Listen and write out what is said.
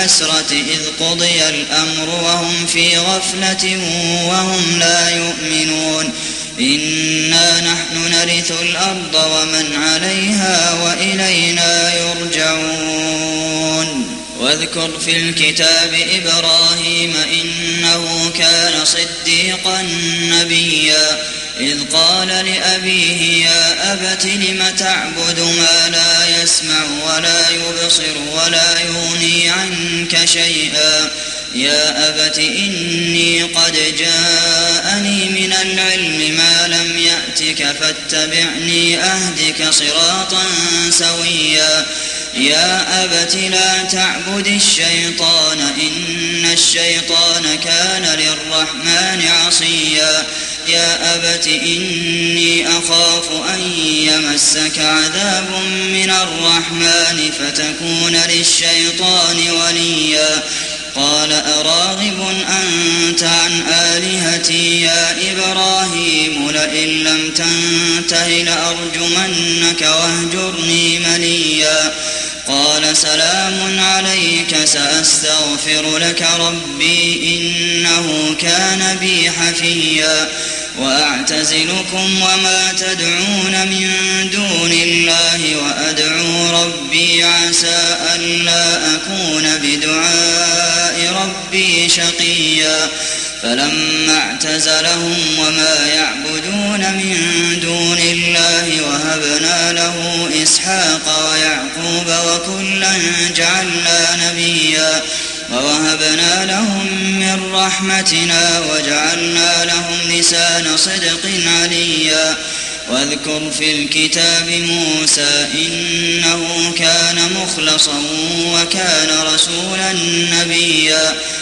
الحسرة إذ قضي الأمر وهم في غفلة وهم لا يؤمنون إنا نحن نرث الأرض ومن عليها وإلينا يرجعون واذكر في الكتاب إبراهيم إنه كان صديقا نبيا إذ قال لأبيه يا أبت لم تعبد ما لا يسمع ولا يبصر ولا يغني عنك شيئا يا أبت إني قد جاءني من العلم ما لم يأتك فاتبعني أهدك صراطا سويا يا أبت لا تعبد الشيطان إن الشيطان كان للرحمن عصيا يا أبت إني أخاف أن يمسك عذاب من الرحمن فتكون للشيطان وليا قال أراغب أنت عن آلهتي يا إبراهيم لئن لم تنته لأرجمنك واهجرني مليا قال سلام عليك سأستغفر لك ربي إنه كان بي حفيا وأعتزلكم وما تدعون من دون الله وأدعو ربي عسى ألا أكون بدعاء ربي شقيا فلما اعتزلهم وما يعبدون من دون الله وهبنا له إسحاق ويعقوب وكلا جعلنا نبيا ووهبنا لهم من رحمتنا وجعلنا لهم لسان صدق عليا واذكر في الكتاب موسى إنه كان مخلصا وكان رسولا نبيا